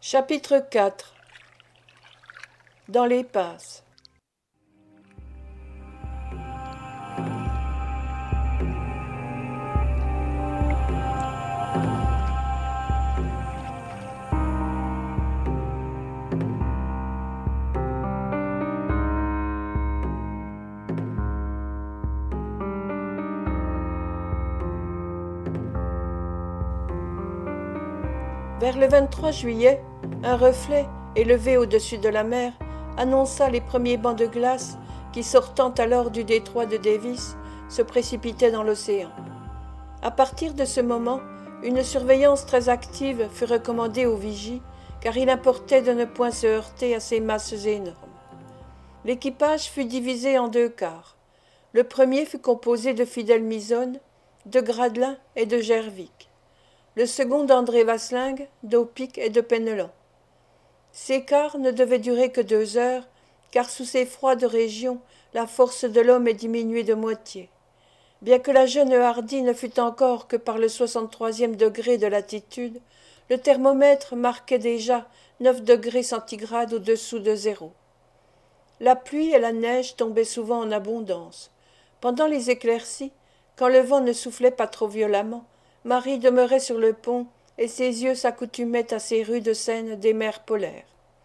Chapitre 4. Dans les passes. Vers le 23 juillet, un reflet, élevé au-dessus de la mer, annonça les premiers bancs de glace qui, sortant alors du détroit de Davis, se précipitaient dans l'océan. À partir de ce moment, une surveillance très active fut recommandée aux vigies, car il importait de ne point se heurter à ces masses énormes. L'équipage fut divisé en deux quarts. Le premier fut composé de Fidèle Misonne, de Gradlin et de Gervic. Le second d'André Vasling, d'Aupic et de Penelon. Ces quarts ne devaient durer que 2 heures, car sous ces froides régions, la force de l'homme est diminuée de moitié. Bien que la jeune Hardy ne fût encore que par le 63e degré de latitude, le thermomètre marquait déjà 9 degrés centigrades au-dessous de zéro. La pluie et la neige tombaient souvent en abondance. Pendant les éclaircies, quand le vent ne soufflait pas trop violemment, Marie demeurait sur le pont et ses yeux s'accoutumaient à ces rudes scènes des mers polaires.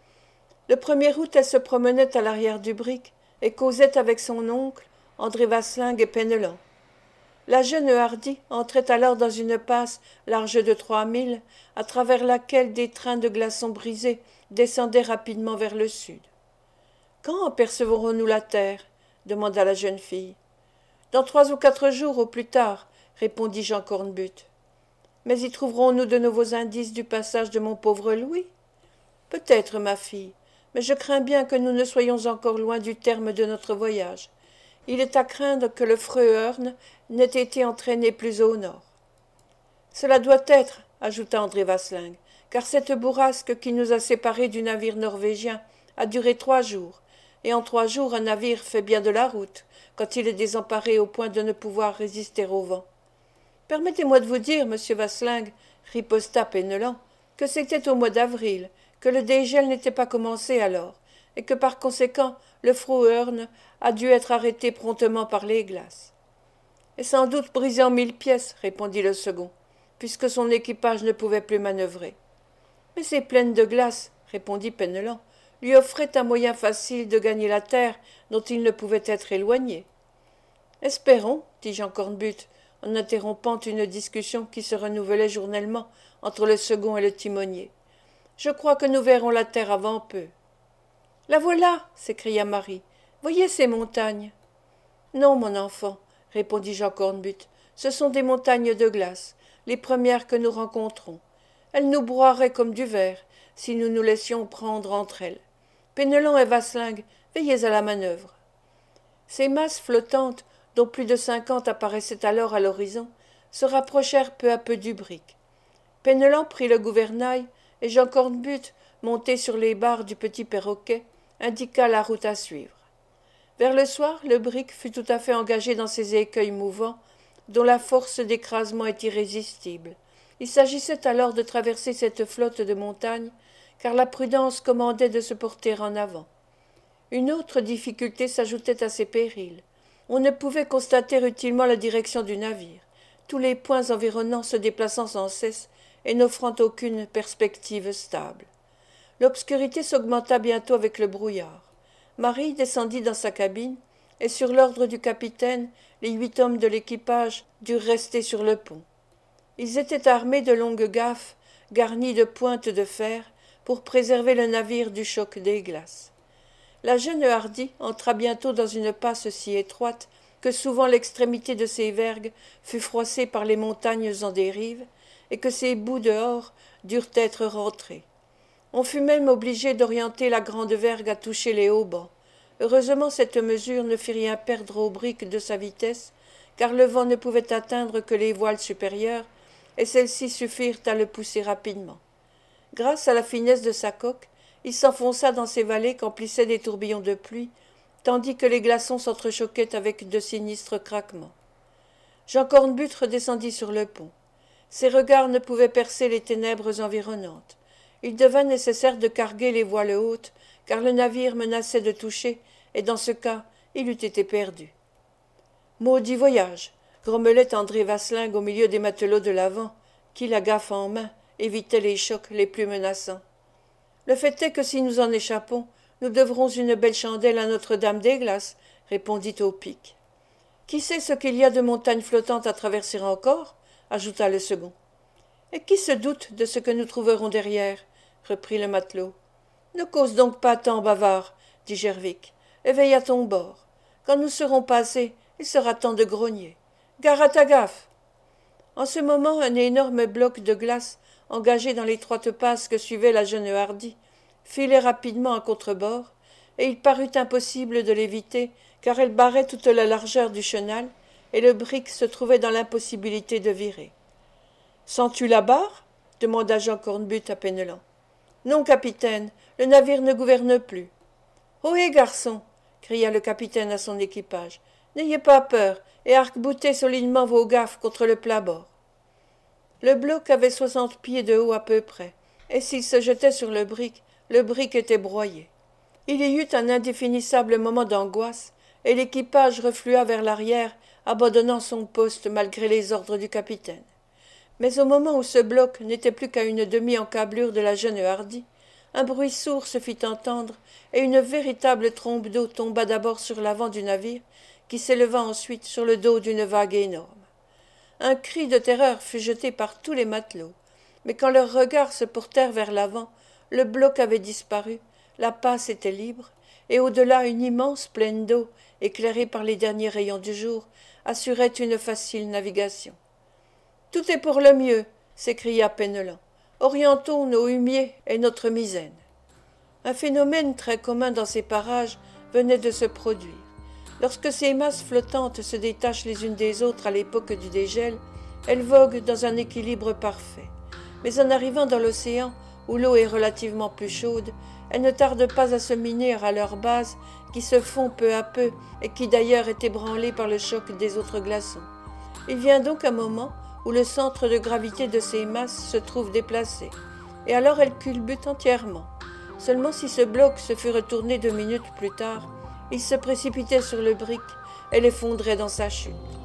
Le 1er août, elle se promenait à l'arrière du brick et causait avec son oncle, André Vasling et Penelon. La jeune Hardy entrait alors dans une passe large de 3 milles, à travers laquelle des trains de glaçons brisés descendaient rapidement vers le sud. « Quand apercevrons-nous la terre ?» demanda la jeune fille. « Dans 3 ou 4 jours au plus tard, » répondit Jean Cornbutte. « Mais y trouverons-nous de nouveaux indices du passage de mon pauvre Louis ? Peut-être, ma fille, mais je crains bien que nous ne soyons encore loin du terme de notre voyage. Il est à craindre que le Fröhörn n'ait été entraîné plus au nord. » « Cela doit être, » ajouta André Vasling, « car cette bourrasque qui nous a séparés du navire norvégien a duré 3 jours, et en 3 jours un navire fait bien de la route, quand il est désemparé au point de ne pouvoir résister au vent. Permettez-moi de vous dire, monsieur Vasling, riposta Penelon, que c'était au mois d'avril, que le dégel n'était pas commencé alors, et que par conséquent le Fröhörn a dû être arrêté promptement par les glaces. Et sans doute brisé en 1000 pièces, répondit le second, puisque son équipage ne pouvait plus manœuvrer. Mais ces plaines de glace, répondit Penelon, lui offraient un moyen facile de gagner la terre dont il ne pouvait être éloigné. Espérons, dit Jean Cornbutte, en interrompant une discussion qui se renouvelait journellement entre le second et le timonier. Je crois que nous verrons la terre avant peu. La voilà, s'écria Marie. Voyez ces montagnes. Non, mon enfant, répondit Jean Cornbutte, ce sont des montagnes de glace, les premières que nous rencontrons. Elles nous broieraient comme du verre, si nous nous laissions prendre entre elles. Penelon et Vasling, veillez à la manœuvre. Ces masses flottantes, dont plus de 50 apparaissaient alors à l'horizon, se rapprochèrent peu à peu du brick. Penelon prit le gouvernail, et Jean Cornbutte, monté sur les barres du petit perroquet, indiqua la route à suivre. Vers le soir, le brick fut tout à fait engagé dans ces écueils mouvants, dont la force d'écrasement est irrésistible. Il s'agissait alors de traverser cette flotte de montagnes, car la prudence commandait de se porter en avant. Une autre difficulté s'ajoutait à ces périls. On ne pouvait constater utilement la direction du navire, tous les points environnants se déplaçant sans cesse et n'offrant aucune perspective stable. L'obscurité s'augmenta bientôt avec le brouillard. Marie descendit dans sa cabine, et sur l'ordre du capitaine, les 8 hommes de l'équipage durent rester sur le pont. Ils étaient armés de longues gaffes, garnies de pointes de fer, pour préserver le navire du choc des glaces. La jeune Hardy entra bientôt dans une passe si étroite que souvent l'extrémité de ses vergues fut froissée par les montagnes en dérive, et que ses bouts dehors durent être rentrés. On fut même obligé d'orienter la grande vergue à toucher les haubans. Heureusement, cette mesure ne fit rien perdre au brick de sa vitesse, car le vent ne pouvait atteindre que les voiles supérieures, et celles-ci suffirent à le pousser rapidement. Grâce à la finesse de sa coque, il s'enfonça dans ces vallées qu'emplissaient des tourbillons de pluie, tandis que les glaçons s'entrechoquaient avec de sinistres craquements. Jean Cornbutte redescendit sur le pont. Ses regards ne pouvaient percer les ténèbres environnantes. il devint nécessaire de carguer les voiles hautes, car le navire menaçait de toucher, et dans ce cas, il eût été perdu. Maudit voyage, grommelait André Vasling au milieu des matelots de l'avant, qui, la gaffe en main, évitaient les chocs les plus menaçants. Le fait est que si nous en échappons, nous devrons une belle chandelle à Notre-Dame-des-Glaces, répondit Taupic. Qui sait ce qu'il y a de montagnes flottantes à traverser encore, ajouta le second. Et qui se doute de ce que nous trouverons derrière, reprit le matelot. Ne cause donc pas tant bavard, dit Gervic, et veille à ton bord. Quand nous serons passés, il sera temps de grogner. Gare à ta gaffe. En ce moment, un énorme bloc de glace, engagé dans l'étroite passe que suivait la jeune Hardy, filait rapidement à contre-bord, et il parut impossible de l'éviter, car elle barrait toute la largeur du chenal, et le brick se trouvait dans l'impossibilité de virer. Sens-tu la barre demanda Jean Cornbutte à Penellan. Non, capitaine, le navire ne gouverne plus. Ohé, garçon cria le capitaine à son équipage. N'ayez pas peur, et arc-boutez solidement vos gaffes contre le plat-bord. Le bloc avait 60 pieds de haut à peu près, et s'il se jetait sur le brick était broyé. Il y eut un indéfinissable moment d'angoisse, et l'équipage reflua vers l'arrière, abandonnant son poste malgré les ordres du capitaine. Mais au moment où ce bloc n'était plus qu'à une demi-encablure de la jeune Hardy, un bruit sourd se fit entendre, et une véritable trombe d'eau tomba d'abord sur l'avant du navire, qui s'éleva ensuite sur le dos d'une vague énorme. Un cri de terreur fut jeté par tous les matelots, mais quand leurs regards se portèrent vers l'avant, le bloc avait disparu, la passe était libre, et au-delà une immense plaine d'eau, éclairée par les derniers rayons du jour, assurait une facile navigation. « Tout est pour le mieux !» s'écria Penellan. « Orientons nos humiers et notre misaine. » Un phénomène très commun dans ces parages venait de se produire. Lorsque ces masses flottantes se détachent les unes des autres à l'époque du dégel, elles voguent dans un équilibre parfait. Mais en arrivant dans l'océan, où l'eau est relativement plus chaude, elles ne tardent pas à se miner à leur base, qui se fond peu à peu et qui d'ailleurs est ébranlée par le choc des autres glaçons. Il vient donc un moment où le centre de gravité de ces masses se trouve déplacé, et alors elles culbutent entièrement. Seulement si ce bloc se fût retourné 2 minutes plus tard, il se précipitait sur le brick et l'effondrait dans sa chute.